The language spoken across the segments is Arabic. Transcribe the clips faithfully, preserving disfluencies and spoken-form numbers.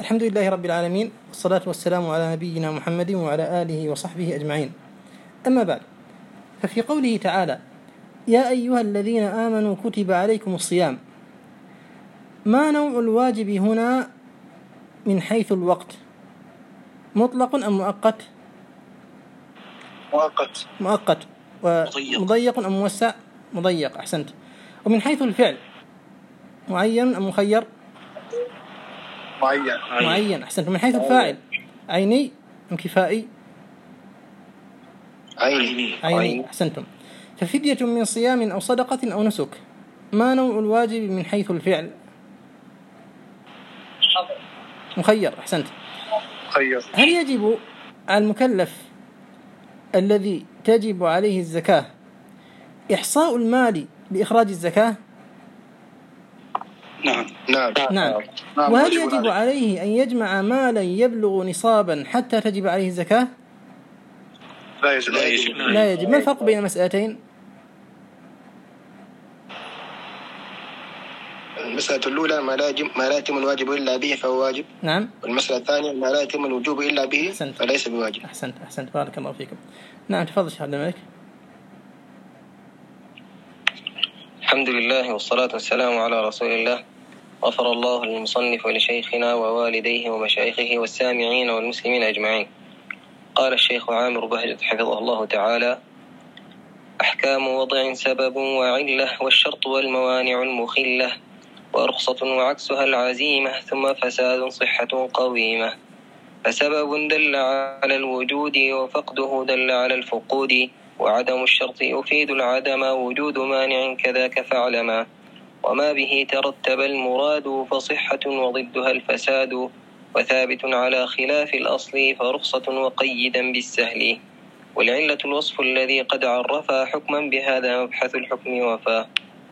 الحمد لله رب العالمين، والصلاة والسلام على نبينا محمد وعلى آله وصحبه أجمعين. أما بعد، ففي قوله تعالى: يا أيها الذين آمنوا كتب عليكم الصيام، ما نوع الواجب هنا من حيث الوقت؟ مطلق أم مؤقت؟ مؤقت. مؤقت. ومضيق أم موسع؟ مضيق. أحسنت. ومن حيث الفعل، معين أم مخير؟ معين. معين. أحسنت. ومن حيث الفاعل، عيني أم كفائي؟ عيني. عيني. أحسنتم. ففدية من صيام أو صدقة أو نسك، ما نوع الواجب من حيث الفعل؟ مخير. أحسنت. مخير. هل يجب على المكلف الذي تجب عليه الزكاة إحصاء المال لإخراج الزكاة؟ نعم. نعم. نعم. وهل يجب عليه أن يجمع مالا يبلغ نصابا حتى تجب عليه الزكاة؟ لا يجب. لا يجب. لا يجب. ما الفرق بين المسألتين؟ المسألة الأولى ما لا يجب ما لا يتم الواجب إلا به فهو واجب. نعم. والمسألة الثانية ما لا يتم الوجوب إلا به أحسنت. فليس بواجب. أحسنت. أحسنت. بارك الله فيكم. نعم، تفضل شيخ عبد الملك. الحمد لله والصلاة والسلام على رسول الله. غفر الله للمصنف ولشيخنا ووالديه ومشايخه والسامعين والمسلمين أجمعين. قال الشيخ عامر بهجت حفظه الله تعالى: أحكام وضع سبب وعلة، والشرط والموانع المخلة، ورخصة وعكسها العزيمة، ثم فساد صحة قويمة. فسبب دل على الوجود وفقده دل على الفقود، وعدم الشرط يفيد العدم، وجود مانع كذاك فاعلما. وما به ترتب المراد فصحة وضدها الفساد، وثابت على خلاف الأصل فرخصة وقيدا بالسهل. والعلة الوصف الذي قد عرفا حكما بهذا مبحث الحكم وفا.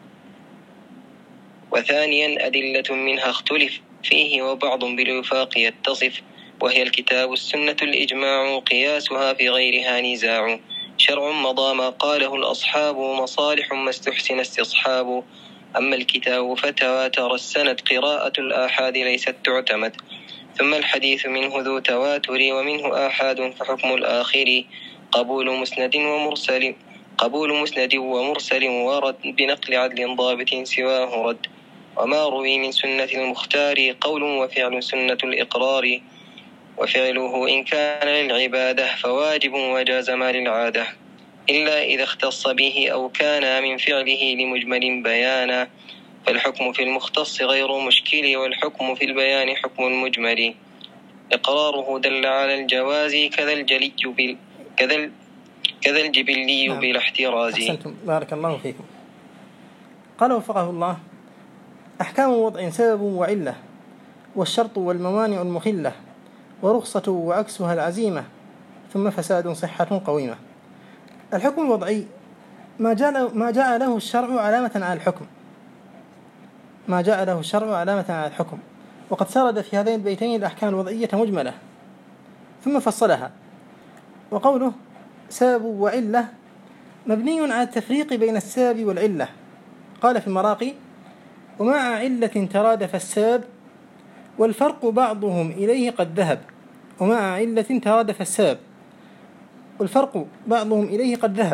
وثانيا أدلة منها اختلف فيه وبعض بالوفاق يتصف، وهي الكتاب السنة الإجماع قياسها في غيرها نزاع. شرع مضى ما قاله الأصحاب، مصالح ما استحسن استصحاب. أما الكتاب فتواتر السند، قراءة الآحاد ليست تعتمد. ثم الحديث منه ذو تواتر، ومنه آحاد فحكم الآخر. قبول مسند ومرسل قبول مسند ومرسل ورد، بنقل عدل ضابط سواه رد. وما روي من سنة المختار قول وفعل سنة الإقرار، وفعله إن كان للعبادة فواجب وجاز ما للعادة، إلا إذا اختص به أو كان من فعله لمجمل بيانا. فالحكم في المختص غير مشكل، والحكم في البيان حكم المجمل. إقراره دل على الجواز، كذا الجلي بال كذا كذا الجبلي نعم. بلا احتراز. أحسنتم. بارك الله فيكم. قال وفقه الله: أحكام وضع سبب وعلة، والشرط والموانع المخلة، ورخصة وعكسها العزيمة، ثم فساد صحة قويمة. الحكم الوضعي ما جاء ما جاء له الشرع علامة على الحكم ما جاء له الشرع علامة على الحكم وقد سرد في هذين البيتين الأحكام الوضعية مجملة ثم فصلها. وقوله سبب وعلة مبني على التفريق بين السبب والعلة. قال في المراقي: ومع علة ترادف السبب، والفرق بعضهم إليه قد ذهب. ومع علة ترادف السبب، والفرق بعضهم إليه قد ذهب.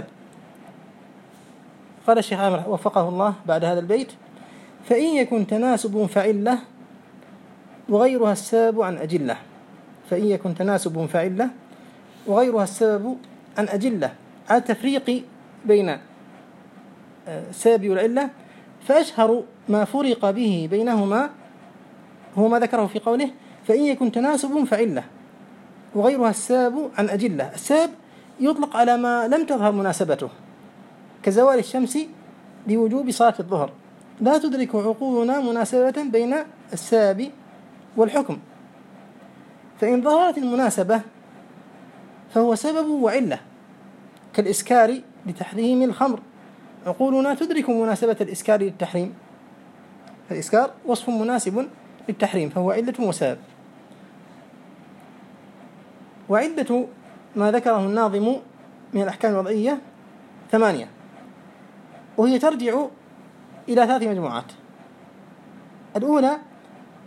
قال الشيخ عامر وفقه الله بعد هذا البيت: فإن يكن تناسب فعلة وغيرها السبب عن أجلة فإن يكن تناسب فعلة وغيرها السبب عن أجلة على التفريق بين السبب والعلة. فأشهر ما فرق به بينهما هو ما ذكره في قوله: فإن يكن تناسب فعلة وغيرها السبب عن أجلة. السبب يطلق على ما لم تظهر مناسبته، كزوال الشمس بوجوب صلاة الظهر، لا تدرك عقولنا مناسبة بين السبب والحكم. فإن ظهرت المناسبة فهو سبب وعلة، كالإسكار لتحريم الخمر، عقولنا تدرك مناسبة الإسكار للتحريم، فالإسكار وصف مناسب للتحريم فهو علة وسبب. وعدة ما ذكره الناظم من الأحكام الوضعية ثمانية، وهي ترجع إلى ثلاث مجموعات. الأولى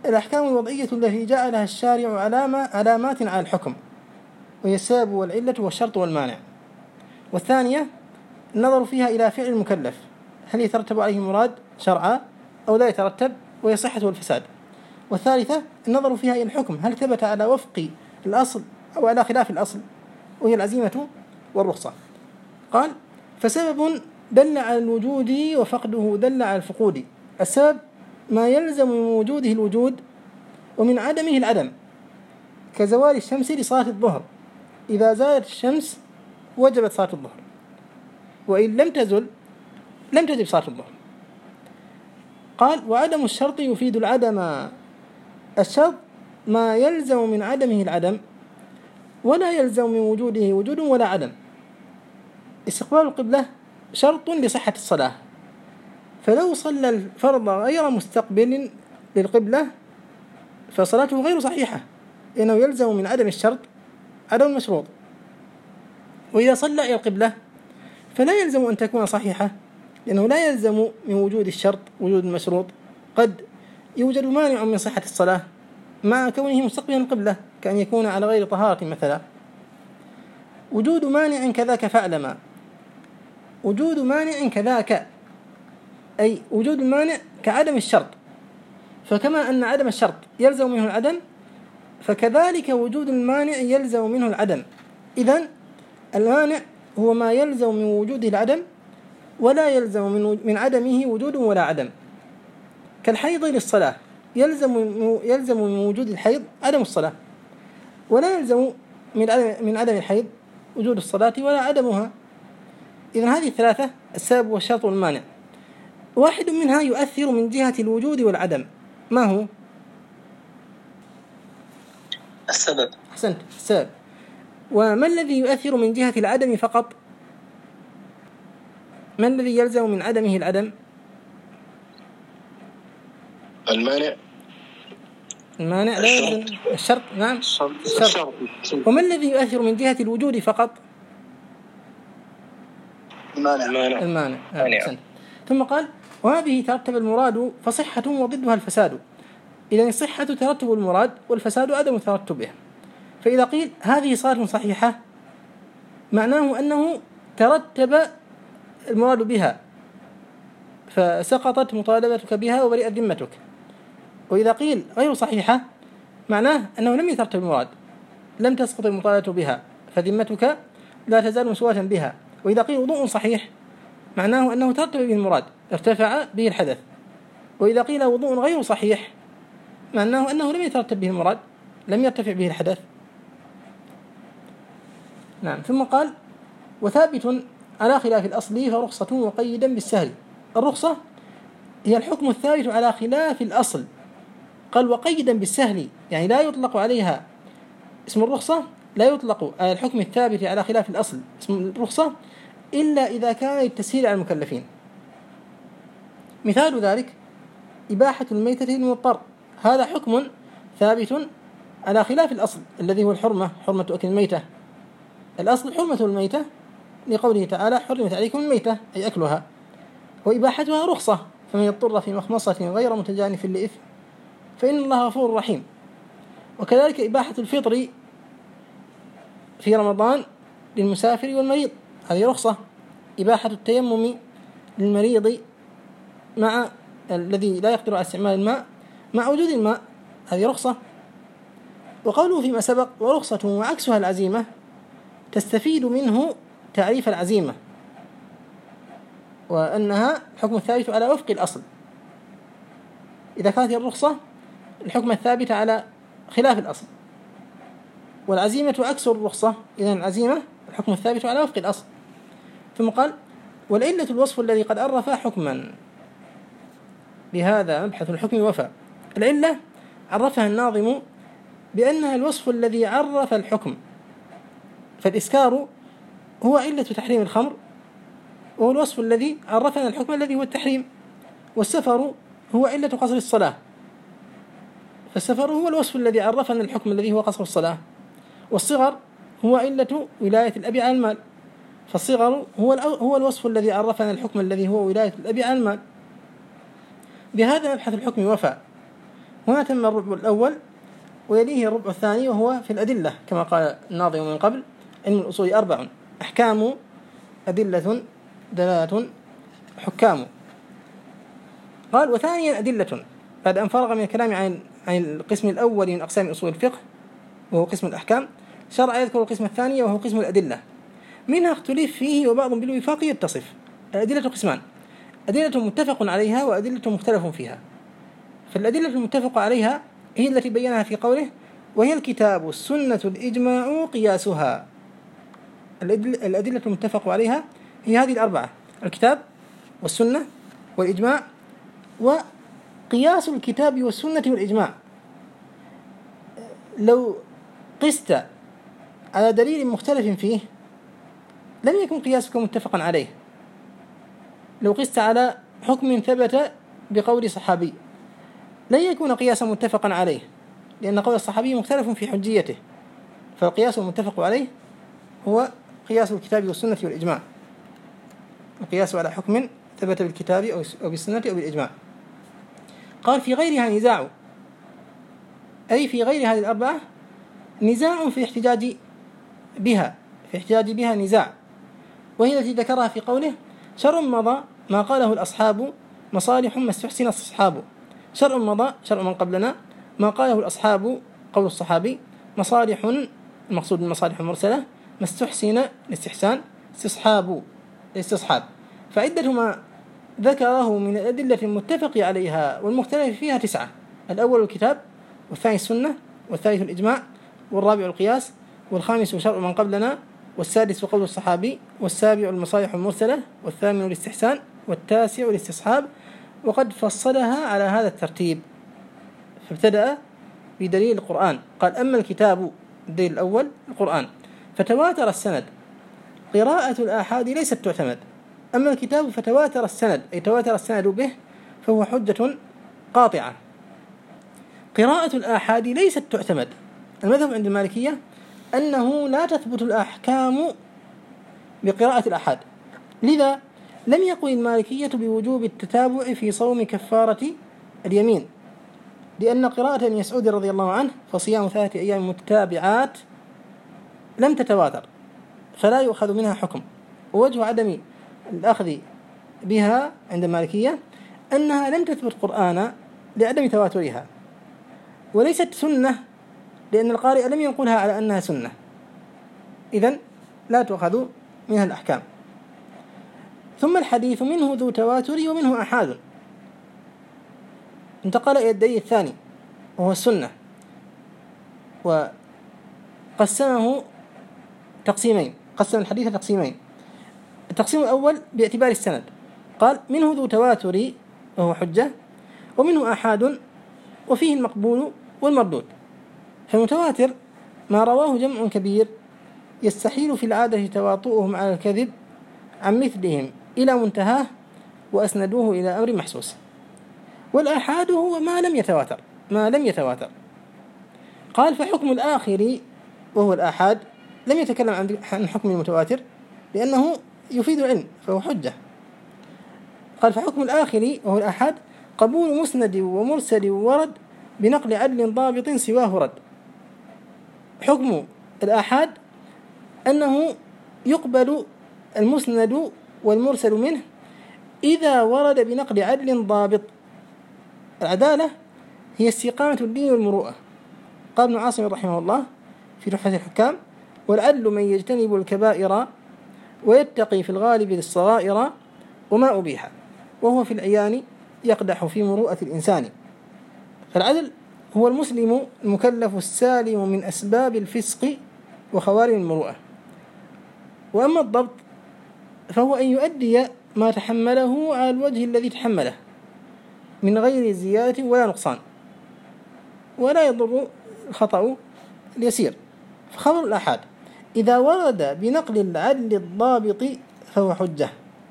الأحكام الوضعية التي جعلها الشارع علامة علامات على الحكم، وهي السبب والعلة والشرط والمانع. والثانية النظر فيها إلى فعل المكلف، هل يترتب عليه مراد شرعا أو لا يترتب، وهي الصحة والفساد. والثالثة النظر فيها إلى الحكم، هل ثبت على وفق الأصل أو على خلاف الأصل، وهي العزيمة والرخصة. قال: فسبب دل على الوجود وفقده دل على الفقود. السبب ما يلزم من وجوده الوجود ومن عدمه العدم، كزوال الشمس لصلاة الظهر، إذا زالت الشمس وجبت صلاة الظهر، وإن لم تزل لم تجب صلاة الظهر. قال: وعدم الشرط يفيد العدم. الشرط ما يلزم من عدمه العدم ولا يلزم من وجوده وجود ولا عدم. استقبال القبلة شرط لصحة الصلاة، فلو صلى الفرض غير مستقبل للقبلة فصلاته غير صحيحة، لأنه يلزم من عدم الشرط عدم المشروط. وإذا صلى إلى القبلة فلا يلزم أن تكون صحيحة، لأنه لا يلزم من وجود الشرط وجود المشروط. قد يوجد مانع من صحة الصلاة مع كونه مستقبلا القبلة، كأن يكون على غير طهارة مثلا. وجود مانع كذاك فاعلم، وجود مانع كذاك أي وجود المانع كعدم الشرط، فكما أن عدم الشرط يلزم منه العدم فكذلك وجود المانع يلزم منه العدم. إذن المانع هو ما يلزم من وجوده العدم ولا يلزم من من عدمه وجود ولا عدم، كالحيض للصلاة، يلزم يلزم من وجود الحيض عدم الصلاة، ولا يلزم من عدم من عدم الحيض وجود الصلاة ولا عدمها. إذن هذه الثلاثة السبب والشرط والمانع، واحد منها يؤثر من جهة الوجود والعدم. ما هو؟ السبب. أحسنت، السبب. وما الذي يؤثر من جهة العدم فقط؟ ما الذي يلزم من عدمه العدم؟ المانع. المانع لا يلزم الشرط. نعم، الشرط. وما الذي يؤثر من جهة الوجود فقط؟ المانع. المانع. أحسنت. ثم قال: وهذه ترتب المراد فصحة وضدها الفساد. إذن الصحة ترتب المراد والفساد عدم ترتبه. فإذا قيل هذه صلاة صحيحة معناه أنه ترتب المراد بها فسقطت مطالبتك بها وبرئت ذمتك. وإذا قيل غير صحيحة معناه أنه لم يترتب المراد، لم تسقط المطالبة بها فذمتك لا تزال مسواة بها. وإذا قيل وضوء صحيح معناه أنه ترتب به المراد، ارتفع به الحدث. وإذا قيل وضوء غير صحيح معناه أنه لم يترتب به المراد، لم يرتفع به الحدث. نعم. ثم قال: وثابت على خلاف الأصل فرخصة وقيدا بالسهل. الرخصة هي الحكم الثابت على خلاف الأصل. قال: وقيدا بالسهل، يعني لا يطلق عليها اسم الرخصة، لا يطلق على الحكم الثابت على خلاف الأصل اسم الرخصة إلا إذا كان للتسهيل على المكلفين. مثال ذلك إباحة الميتة للمضطر، هذا حكم ثابت على خلاف الأصل الذي هو الحرمة، حرمة أكل الميتة. الأصل حرمة الميتة لقوله تعالى: حرمت عليكم الميتة، أي أكلها. وإباحتها رخصة، فمن يضطر في مخمصة غير متجانف لإثم فإن الله غفور رحيم. وكذلك إباحة الفطر في رمضان للمسافر والمريض، هذه رخصة. إباحة التيمم للمريض مع الذي لا يقدر على استعمال الماء مع وجود الماء، هذه رخصة. وقوله فيما سبق: ورخصة وعكسها العزيمة، تستفيد منه تعريف العزيمة وأنها حكم الثابت على وفق الأصل. إذا كانت الرخصة الحكم الثابت على خلاف الأصل، والعزيمة عكس الرخصة، إذن العزيمة الحكم الثابت على وفق الأصل. ثم قال: والعلة الوصف الذي قد عرف حكما. بهذا مبحث الحكم وفى. العلة عرفها الناظم بأنها الوصف الذي عرف الحكم، فالإسكار هو علة تحريم الخمر، وهو الوصف الذي عرفنا الحكم الذي هو التحريم. والسفر هو علة قصر الصلاة، فالسفر هو الوصف الذي عرفنا الحكم الذي هو قصر الصلاة. والصغر هو علة ولاية الأب على المال، فالصغر هو هو الوصف الذي عرفنا الحكم الذي هو ولاية الأب على المال. بهذا مبحث الحكم وفى. هنا تم الربع الأول ويليه الربع الثاني، وهو في الأدلة كما قال الناظم من قبل: علم الأصول أربع: أحكام، أدلة، دلالة، حكام. قال: وثانيا أدلة، بعد أن فرغ من الكلام عن عن القسم الأول من أقسام أصول الفقه وهو قسم الأحكام، شرع يذكر القسم الثاني وهو قسم الأدلة. منها اختلف فيه وبعض بالوفاق يتصف. الأدلة قسمان: أدلة متفق عليها وأدلة مختلف فيها. فالأدلة المتفق عليها هي التي بينها في قوله: وهي الكتاب السنة الإجماع قياسها. الأدلة المتفق عليها هي هذه الأربعة: الكتاب والسنة والإجماع وقياس الكتاب والسنة والإجماع. لو قست على دليل مختلف فيه لم يكن قياسك متفقا عليه. لو قست على حكم ثبت بقول صحابي لن يكون قياسا متفقا عليه، لأن قول الصحابي مختلف في حجيته. فالقياس المتفق عليه هو قياس الكتاب والسنة والإجماع، القياس على حكم ثبت بالكتاب أو بالسنة أو بالإجماع. قال: في غيرها نزاع، أي في غير هذه الأربعة نزاع في احتجاج بها، في احتجاج بها نزاع، وهي التي ذكرها في قوله: شرع مضى ما قاله الأصحاب، مصالح ما استحسن الصحاب. شرع مضى شرع من قبلنا، ما قاله الأصحاب قول الصحابي، مصالح المقصود بالمصالح المرسلة، ما استحسن الاستحسان، استصحاب الاستصحاب. فعدة ما ذكره من الأدلة المتفق عليها والمختلف فيها تسعة: الأول الكتاب، والثاني السنة، والثالث الإجماع، والرابع القياس، والخامس شرع من قبلنا، والسادس قول الصحابي، والسابع المصالح المرسلة، والثامن الاستحسان، والتاسع الاستصحاب. وقد فصلها على هذا الترتيب، فابتدأ بدليل القرآن. قال: أما الكتاب، الدليل الأول القرآن، فتواتر السند، قراءة الآحاد ليست تعتمد. أما الكتاب فتواتر السند، أي تواتر السند به، فهو حجة قاطعة. قراءة الآحاد ليست تعتمد. المذهب عند المالكية أنه لا تثبت الأحكام بقراءة الآحاد، لذا لم يقل المالكية بوجوب التتابع في صوم كفارة اليمين، لأن قراءة ابن مسعود رضي الله عنه: فصيام ثلاثة أيام متتابعات، لم تتواتر، فلا يؤخذ منها حكم. ووجه عدم الأخذ بها عند المالكية أنها لم تثبت قرآنا لعدم تواترها، وليست سنة لأن القارئ لم ينقلها على أنها سنة، إذن لا تؤخذ منها الأحكام. ثم الحديث منه ذو تواتر ومنه أحاد. انتقل إلى الدليل الثاني وهو السنة، وقسمه تقسيمين، قسم الحديث تقسيمين. التقسيم الأول باعتبار السند، قال: منه ذو تواتر وهو حجة، ومنه أحاد وفيه المقبول والمردود. فالمتواتر ما رواه جمع كبير يستحيل في العادة تواطؤهم على الكذب عن مثلهم إلى منتهاه وأسندوه إلى أمر محسوس. والآحاد هو ما لم يتواتر ما لم يتواتر قال: فحكم الآخر وهو الآحاد لم يتكلم عن حكم المتواتر لأنه يفيد العلم فهو حجة. قال: فحكم الآخر وهو الآحاد قبول مسند ومرسل ورد بنقل عدل ضابط سواه رد. حكم الآحاد أنه يقبل المسند والمرسل منه إذا ورد بنقل عدل ضابط. العدالة هي استقامة الدين والمروءة. قال ابن عاصم رحمه الله في تحفة الحكام: والعدل من يجتنب الكبائر ويتقي في الغالب للصغائر وما أبيح وهو في العيان يقدح في مروءة الإنسان. فالعدل هو المسلم المكلف السالم من أسباب الفسق وخوارم المروءة. وأما الضبط فهو أن يؤدي ما تحمله على الوجه الذي تحمله من غير زيادة ولا نقصان، ولا يضر الخطأ اليسير. فخبر الآحاد إذا ورد بنقل العدل الضابط فهو حجة.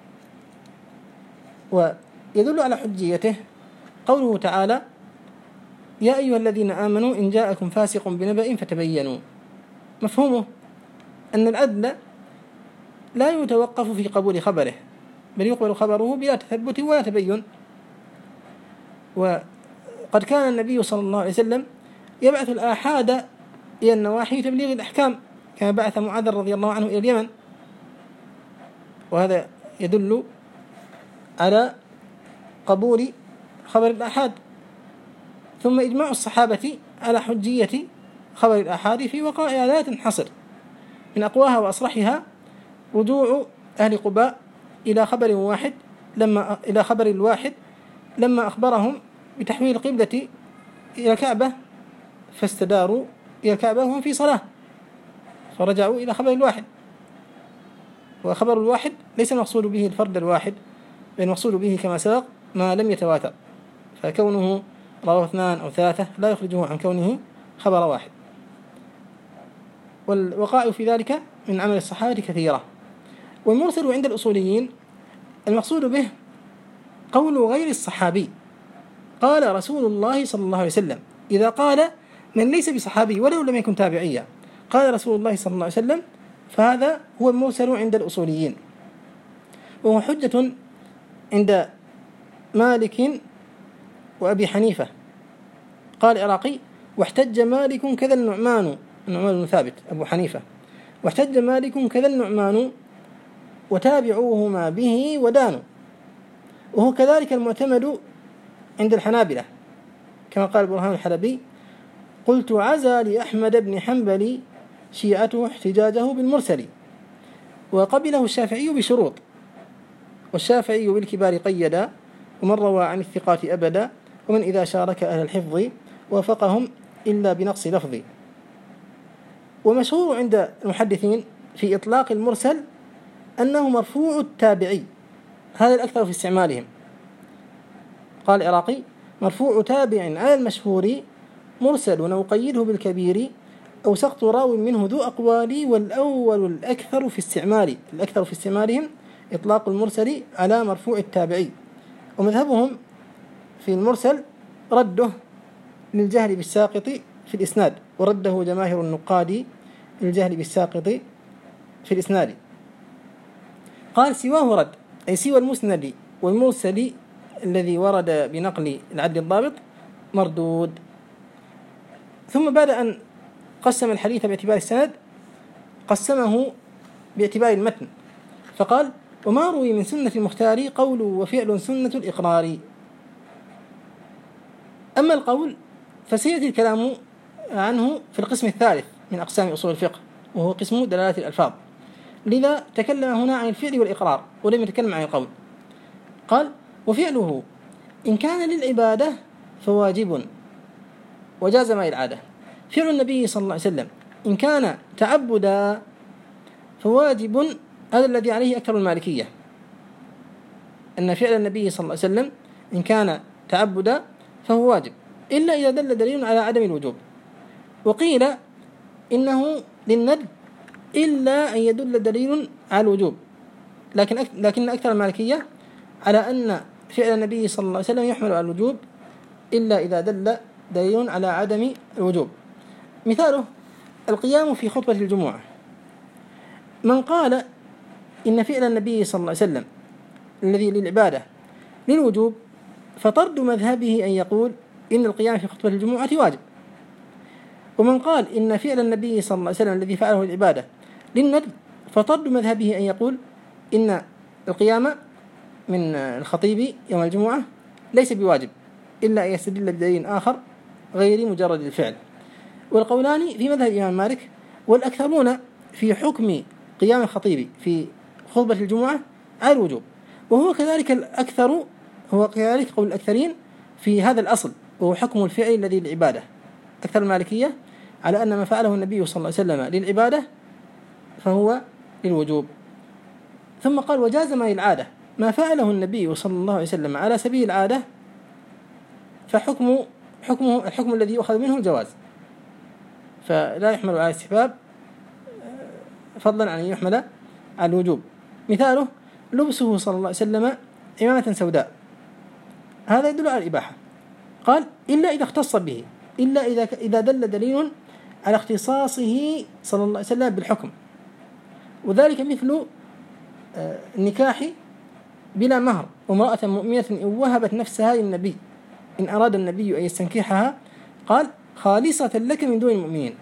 ويدل على حجيته قوله تعالى: يا أيها الذين آمنوا إن جاءكم فاسق بنبأ فتبينوا. مفهومه أن العدل لا يتوقف في قبول خبره، بل يقبل خبره بلا تثبت ولا تبين. قد كان النبي صلى الله عليه وسلم يبعث الآحاد إلى النواحي تبليغ الأحكام، كما بعث معاذ رضي الله عنه إلى اليمن، وهذا يدل على قبول خبر الآحاد. ثم إجماع الصحابة على حجية خبر الآحاد في وقائع لا تنحصر، من أقواها وأصرحها رجوع أهل قباء إلى خبر واحد لما إلى خبر الواحد لما أخبرهم بتحويل القبلة إلى الكعبة، فاستداروا إلى الكعبة وهم في صلاة، فرجعوا إلى خبر الواحد. وخبر الواحد ليس المقصود به الفرد الواحد، بل المقصود به كما سبق ما لم يتواتر، فكونه رواه اثنان أو ثلاثة لا يخرجه عن كونه خبر واحد. والوقائع في ذلك من عمل الصحابة كثيرة. والمرسل عند الأصوليين المقصود به قول غير الصحابي، قال رسول الله صلى الله عليه وسلم. إذا قال من ليس بصحابي ولو لم يكن تابعيا قال رسول الله صلى الله عليه وسلم، فهذا هو المرسل عند الأصوليين، وهو حجة عند مالك وأبي حنيفة. قال العراقي: واحتج مالك كذا النعمان، النعمان بن ثابت أبو حنيفة، واحتج مالك كذا النعمان وتابعوهما به ودانوا. وهو كذلك المعتمد عند الحنابلة، كما قال برهان الحلبي: قلت عزى لأحمد بن حنبل شيعته احتجاجه بالمرسل، وقبله الشافعي بشروط، والشافعي بالكبار قيدا، ومن روى عن الثقات أبدا، ومن إذا شارك أهل الحفظ وافقهم إلا بنقص لفظ. ومشهور عند المحدثين في إطلاق المرسل أنه مرفوع التابعي، هذا الأكثر في استعمالهم. قال العراقي: مرفوع تابع على المشهور مرسل ونقيده بالكبير، أو سقط راو منه ذو أقوال، والأول الأكثر في استعمال الأكثر في استعمالهم إطلاق المرسل على مرفوع التابعي. ومذهبهم في المرسل رده للجهل بالساقط في الإسناد، ورده جماهير النقاد للجهل بالساقط في الإسناد. قال: سواه رد، أي سوى المسند والمرسل الذي ورد بنقل العدل الضابط مردود. ثم بعد أن قسم الحديث باعتبار السند قسمه باعتبار المتن، فقال: وما روي من سنة المختار قول وفعل سنة الإقرار. أما القول فسيأتي الكلام عنه في القسم الثالث من أقسام أصول الفقه، وهو قسم دلالة الألفاظ، لذا تكلم هنا عن الفعل والإقرار ولم يتكلم عن القول. قال: وفعله إن كان للعبادة فواجب وجاز ما العادة. فعل النبي صلى الله عليه وسلم إن كان تعبدا فواجب، هذا الذي عليه أكثر المالكية، أن فعل النبي صلى الله عليه وسلم إن كان تعبدا فهو واجب، إلا إذا دل دليل على عدم الوجوب. وقيل إنه للندب إلا أن يدل دليل على الوجوب، لكن لكن أكثر المالكية على أن فعل النبي صلى الله عليه وسلم يحمل على الوجوب إلا إذا دل دليل على عدم الوجوب. مثاله القيام في خطبة الجمعة. من قال إن فعل النبي صلى الله عليه وسلم الذي للعبادة للوجوب، فطرد مذهبه أن يقول إن القيام في خطبة الجمعة واجب. ومن قال إن فعل النبي صلى الله عليه وسلم الذي فعله العبادة للندب، فطرد مذهبه أن يقول إن القيام من الخطيب يوم الجمعة ليس بواجب، إلا أن يستدل بدليل آخر غير مجرد الفعل. والقولان في مذهب الإمام مالك، والأكثرون في حكم قيام الخطيب في خطبة الجمعة على الوجوب، وهو كذلك الأكثر هو كذلك قول الأكثرين في هذا الأصل، وهو حكم الفعل الذي للعبادة. أكثر المالكية على أن ما فعله النبي صلى الله عليه وسلم للعبادة فهو للوجوب. ثم قال: وجاز ما العادة، ما فعله النبي صلى الله عليه وسلم على سبيل العادة فحكمه حكمه الحكم الذي يؤخذ منه الجواز، فلا يحمل على الاستحباب فضلا عن أن يحمل على الوجوب. مثاله لبسه صلى الله عليه وسلم عمامة سوداء، هذا يدل على الإباحة. قال: إلا إذا اختص به، إلا إذا إذا دل دليل على اختصاصه صلى الله عليه وسلم بالحكم، وذلك مثل النكاح بلا مهر، وامرأة مؤمنة إن وهبت نفسها للنبي إن أراد النبي أن يستنكحها قال خالصة لك من دون المؤمنين.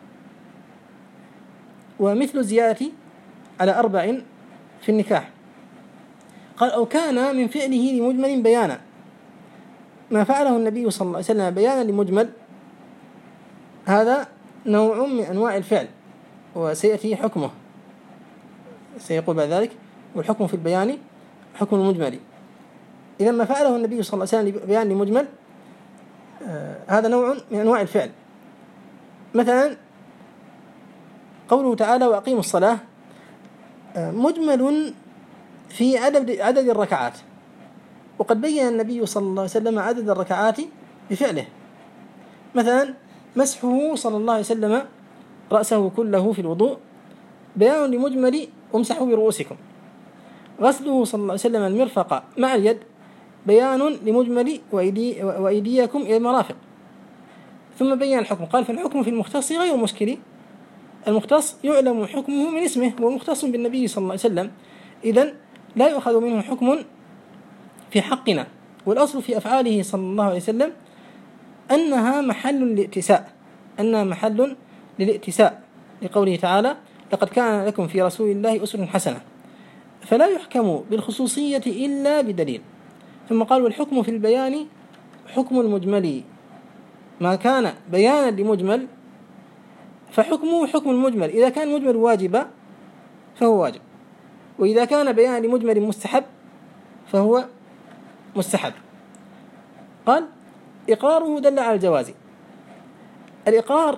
ومثل الزيادة على أربع في النكاح قال أو كان من فعله لمجمل بيانا، ما فعله النبي صلى الله عليه وسلم بيانا لمجمل هذا نوع من أنواع الفعل وسيأتي حكمه، سيقول بعد ذلك والحكم في البيان حكم المجمل. إذا ما فعله النبي صلى الله عليه وسلم بيان لمجمل آه هذا نوع من أنواع الفعل. مثلا قوله تعالى وأقيموا الصلاة آه مجمل في عدد عدد الركعات، وقد بين النبي صلى الله عليه وسلم عدد الركعات بفعله. مثلا مسحه صلى الله عليه وسلم رأسه كله في الوضوء بيان لمجمل وامسحوا برؤوسكم. غسله صلى الله عليه وسلم المرفق مع اليد بيان لمجمل وأيدي وأيديكم إلى المرافق. ثم بين الحكم قال فالحكم في المختص غير مشكل، المختص يعلم حكمه من اسمه ومختص بالنبي صلى الله عليه وسلم، إذن لا يؤخذ منه حكم في حقنا. والأصل في أفعاله صلى الله عليه وسلم أنها محل للائتساء، أنها محل للائتساء لقوله تعالى لقد كان لكم في رسول الله أسوة حسنة، فلا يحكم بالخصوصية إلا بدليل. ثم قال والحكم في البيان حكم المجمل، ما كان بيانا لمجمل فحكمه حكم المجمل، إذا كان مجمل واجبا فهو واجب، وإذا كان بيانا لمجمل مستحب فهو مستحب. قال إقراره دل على الجواز. الإقرار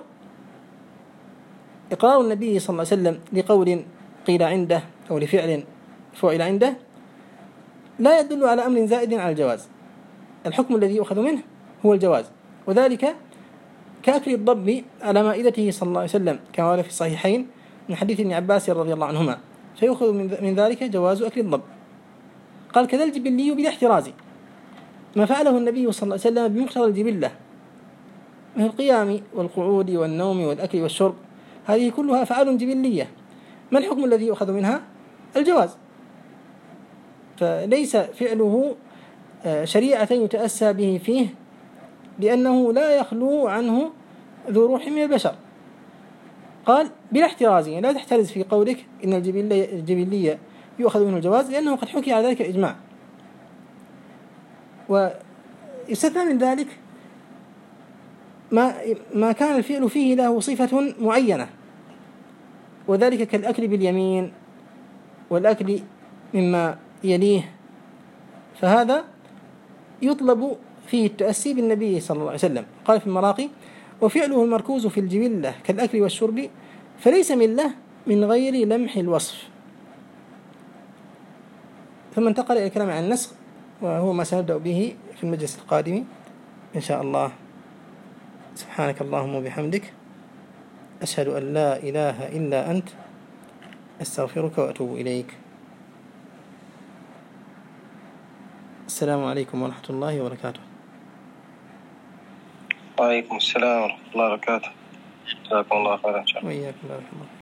إقرار النبي صلى الله عليه وسلم لقول قيل عنده أو لفعل فعل عنده لا يدل على أمر زائد على الجواز، الحكم الذي يؤخذ منه هو الجواز، وذلك كأكل الضب على مائدته صلى الله عليه وسلم كما ورد في الصحيحين من حديث ابن عباس رضي الله عنهما، فيؤخذ من ذلك جواز أكل الضب. قال كذا الجبلي بلا احتراز، ما فعله النبي صلى الله عليه وسلم بمقتضى الجبلة من القيام والقعود والنوم والأكل والشرب، هذه كلها أفعال جبلية، ما الحكم الذي يؤخذ منها؟ الجواز. فليس فعله شريعة يتأسى به فيه، لأنه لا يخلو عنه ذو روح من البشر. قال بلا احتراز، لا تحترز في قولك إن الجبلية يؤخذ منه الجواز، لأنه قد حكي على ذلك الإجماع. ويستثنى من ذلك ما ما كان الفعل فيه له صفة معينة، وذلك كالأكل باليمين والأكل مما يليه، فهذا يطلب فيه التأسي بالنبي صلى الله عليه وسلم. قال في المراقي وفعله المركوز في الجبلة كالأكل والشرب فليس مله من غير لمح الوصف. ثم انتقل إلى الكلام عن النسخ، وهو ما سنبدأ به في المجلس القادم إن شاء الله. سبحانك اللهم وبحمدك، أشهد أن لا إله إلا أنت، أستغفرك وأتوب إليك. السلام عليكم ورحمة الله وبركاته. وعليكم السلام ورحمة الله وبركاته. جزاكم الله خيرا إن شاء الله. وإياكم بارك الله.